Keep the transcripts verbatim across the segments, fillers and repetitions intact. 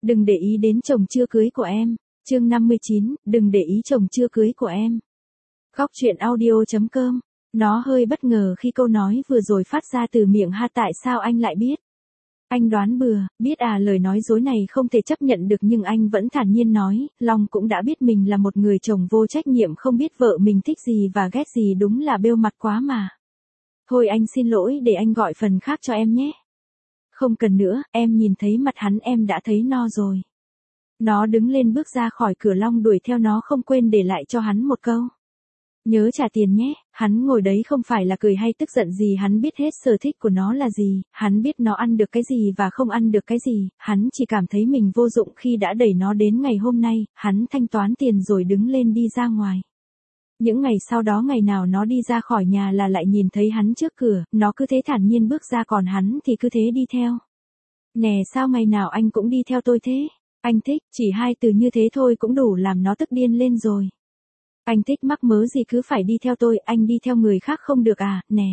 đừng để ý đến chồng chưa cưới của em. Chương năm mươi chín, đừng để ý chồng chưa cưới của em. Góc truyện audio chấm com. Nó hơi bất ngờ khi câu nói vừa rồi phát ra từ miệng ha, tại sao anh lại biết? Anh đoán bừa, biết à, lời nói dối này không thể chấp nhận được, nhưng anh vẫn thản nhiên nói, Long cũng đã biết mình là một người chồng vô trách nhiệm, không biết vợ mình thích gì và ghét gì, đúng là bêu mặt quá mà. Thôi anh xin lỗi, để anh gọi phần khác cho em nhé. Không cần nữa, em nhìn thấy mặt hắn em đã thấy no rồi. Nó đứng lên bước ra khỏi cửa, Long đuổi theo nó không quên để lại cho hắn một câu. Nhớ trả tiền nhé. Hắn ngồi đấy không phải là cười hay tức giận gì, hắn biết hết sở thích của nó là gì, hắn biết nó ăn được cái gì và không ăn được cái gì, hắn chỉ cảm thấy mình vô dụng khi đã đẩy nó đến ngày hôm nay. Hắn thanh toán tiền rồi đứng lên đi ra ngoài. Những ngày sau đó, ngày nào nó đi ra khỏi nhà là lại nhìn thấy hắn trước cửa, nó cứ thế thản nhiên bước ra, còn hắn thì cứ thế đi theo. Nè, sao ngày nào anh cũng đi theo tôi thế? Anh thích, chỉ hai từ như thế thôi cũng đủ làm nó tức điên lên rồi. Anh thích mắc mớ gì cứ phải đi theo tôi, anh đi theo người khác không được à, nè.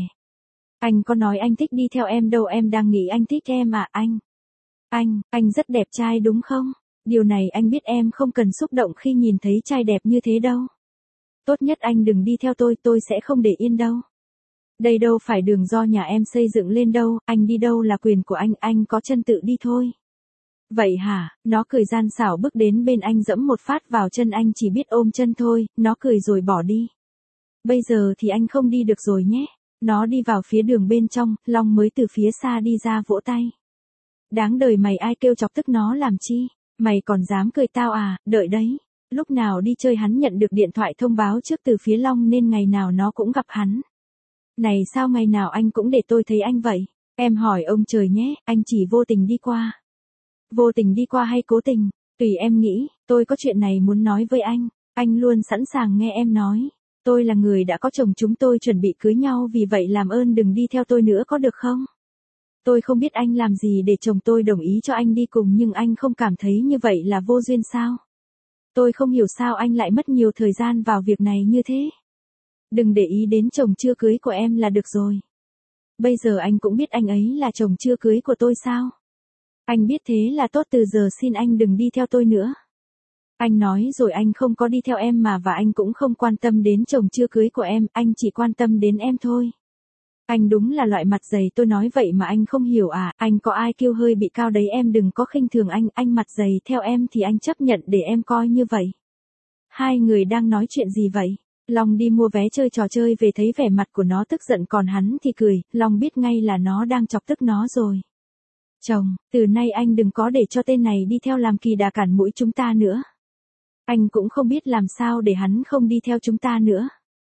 Anh có nói anh thích đi theo em đâu, em đang nghĩ anh thích em à, anh. Anh, anh rất đẹp trai đúng không? Điều này anh biết em không cần xúc động khi nhìn thấy trai đẹp như thế đâu. Tốt nhất anh đừng đi theo tôi, tôi sẽ không để yên đâu. Đây đâu phải đường do nhà em xây dựng lên đâu, anh đi đâu là quyền của anh, anh có chân tự đi thôi. Vậy hả? Nó cười gian xảo bước đến bên anh, giẫm một phát vào chân anh, chỉ biết ôm chân thôi, nó cười rồi bỏ đi. Bây giờ thì anh không đi được rồi nhé. Nó đi vào phía đường bên trong, Long mới từ phía xa đi ra vỗ tay. Đáng đời mày, ai kêu chọc tức nó làm chi? Mày còn dám cười tao à, đợi đấy. Lúc nào đi chơi hắn nhận được điện thoại thông báo trước từ phía Long nên ngày nào nó cũng gặp hắn. Này, sao ngày nào anh cũng để tôi thấy anh vậy? Em hỏi ông trời nhé, anh chỉ vô tình đi qua. Vô tình đi qua hay cố tình? Tùy em nghĩ, tôi có chuyện này muốn nói với anh. Anh luôn sẵn sàng nghe em nói. Tôi là người đã có chồng, chúng tôi chuẩn bị cưới nhau, vì vậy làm ơn đừng đi theo tôi nữa có được không? Tôi không biết anh làm gì để chồng tôi đồng ý cho anh đi cùng, nhưng anh không cảm thấy như vậy là vô duyên sao? Tôi không hiểu sao anh lại mất nhiều thời gian vào việc này như thế. Đừng để ý đến chồng chưa cưới của em là được rồi. Bây giờ anh cũng biết anh ấy là chồng chưa cưới của tôi sao? Anh biết thế là tốt, từ giờ xin anh đừng đi theo tôi nữa. Anh nói rồi, anh không có đi theo em mà, và anh cũng không quan tâm đến chồng chưa cưới của em, anh chỉ quan tâm đến em thôi. Anh đúng là loại mặt dày, tôi nói vậy mà anh không hiểu à, anh có ai kêu hơi bị cao đấy, em đừng có khinh thường anh, anh mặt dày theo em thì anh chấp nhận để em coi như vậy. Hai người đang nói chuyện gì vậy? Long đi mua vé chơi trò chơi về, thấy vẻ mặt của nó tức giận, còn hắn thì cười, Long biết ngay là nó đang chọc tức nó rồi. Chồng, từ nay anh đừng có để cho tên này đi theo làm kỳ đà cản mũi chúng ta nữa. Anh cũng không biết làm sao để hắn không đi theo chúng ta nữa.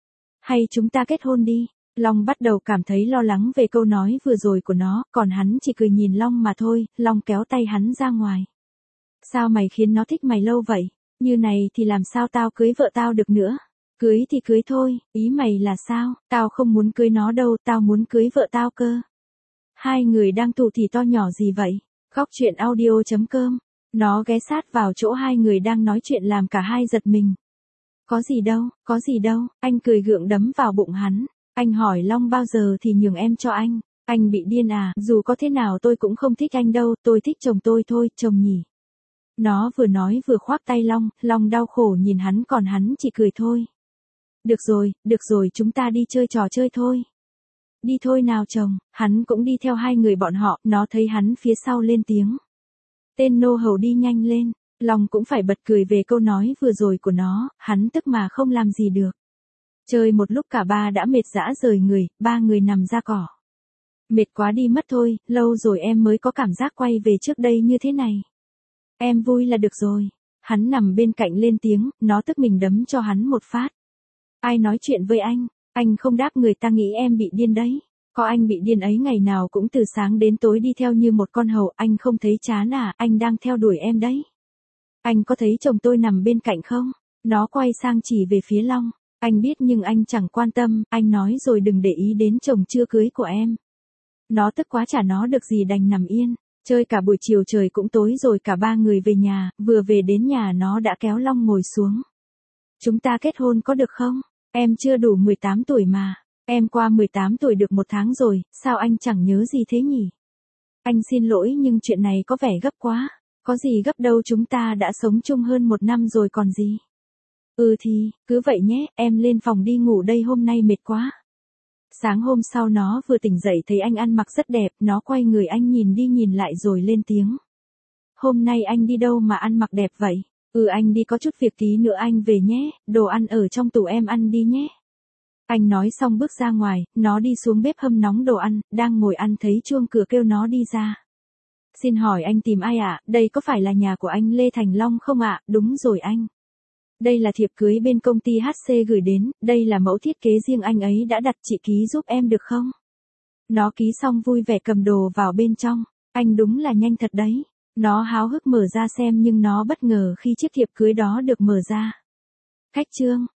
Hay chúng ta kết hôn đi. Long bắt đầu cảm thấy lo lắng về câu nói vừa rồi của nó, còn hắn chỉ cười nhìn Long mà thôi. Long kéo tay hắn ra ngoài. Sao mày khiến nó thích mày lâu vậy? Như này thì làm sao tao cưới vợ tao được nữa? Cưới thì cưới thôi, ý mày là sao? Tao không muốn cưới nó đâu, tao muốn cưới vợ tao cơ. Hai người đang thủ thỉ to nhỏ gì vậy? Góc truyện audio chấm com. Nó ghé sát vào chỗ hai người đang nói chuyện làm cả hai giật mình. Có gì đâu, có gì đâu, anh cười gượng đấm vào bụng hắn. Anh hỏi Long bao giờ thì nhường em cho anh. Anh bị điên à, dù có thế nào tôi cũng không thích anh đâu, tôi thích chồng tôi thôi, chồng nhỉ. Nó vừa nói vừa khoác tay Long, Long đau khổ nhìn hắn, còn hắn chỉ cười thôi. Được rồi, được rồi, chúng ta đi chơi trò chơi thôi. Đi thôi nào chồng. Hắn cũng đi theo hai người bọn họ, nó thấy hắn phía sau lên tiếng. Tên nô hầu đi nhanh lên. Long cũng phải bật cười về câu nói vừa rồi của nó, hắn tức mà không làm gì được. Chơi một lúc cả ba đã mệt rã rời người, ba người nằm ra cỏ. Mệt quá đi mất thôi, lâu rồi em mới có cảm giác quay về trước đây như thế này. Em vui là được rồi. Hắn nằm bên cạnh lên tiếng, nó tức mình đấm cho hắn một phát. Ai nói chuyện với anh? Anh không đáp, người ta nghĩ em bị điên đấy. Có anh bị điên ấy, ngày nào cũng từ sáng đến tối đi theo như một con hầu, anh không thấy chán à, anh đang theo đuổi em đấy. Anh có thấy chồng tôi nằm bên cạnh không? Nó quay sang chỉ về phía Long. Anh biết nhưng anh chẳng quan tâm, anh nói rồi đừng để ý đến chồng chưa cưới của em. Nó tức quá, chả nó được gì đành nằm yên. Chơi cả buổi chiều trời cũng tối rồi, cả ba người về nhà, vừa về đến nhà nó đã kéo Long ngồi xuống. Chúng ta kết hôn có được không? Em chưa đủ mười tám tuổi mà. Em qua mười tám tuổi được một tháng rồi, sao anh chẳng nhớ gì thế nhỉ? Anh xin lỗi nhưng chuyện này có vẻ gấp quá. Có gì gấp đâu, chúng ta đã sống chung hơn một năm rồi còn gì. Ừ thì, cứ vậy nhé, em lên phòng đi ngủ đây, hôm nay mệt quá. Sáng hôm sau nó vừa tỉnh dậy thấy anh ăn mặc rất đẹp, nó quay người anh nhìn đi nhìn lại rồi lên tiếng. Hôm nay anh đi đâu mà ăn mặc đẹp vậy? Ừ anh đi có chút việc tí nữa anh về nhé, đồ ăn ở trong tủ em ăn đi nhé. Anh nói xong bước ra ngoài, nó đi xuống bếp hâm nóng đồ ăn, đang ngồi ăn thấy chuông cửa kêu nó đi ra. Xin hỏi anh tìm ai ạ? Đây có phải là nhà của anh Lê Thành Long không ạ? Đúng rồi anh. Đây là thiệp cưới bên công ty hát xê gửi đến, đây là mẫu thiết kế riêng anh ấy đã đặt, chị ký giúp em được không? Nó ký xong vui vẻ cầm đồ vào bên trong, anh đúng là nhanh thật đấy. Nó háo hức mở ra xem nhưng nó bất ngờ khi chiếc thiệp cưới đó được mở ra. Khách trương,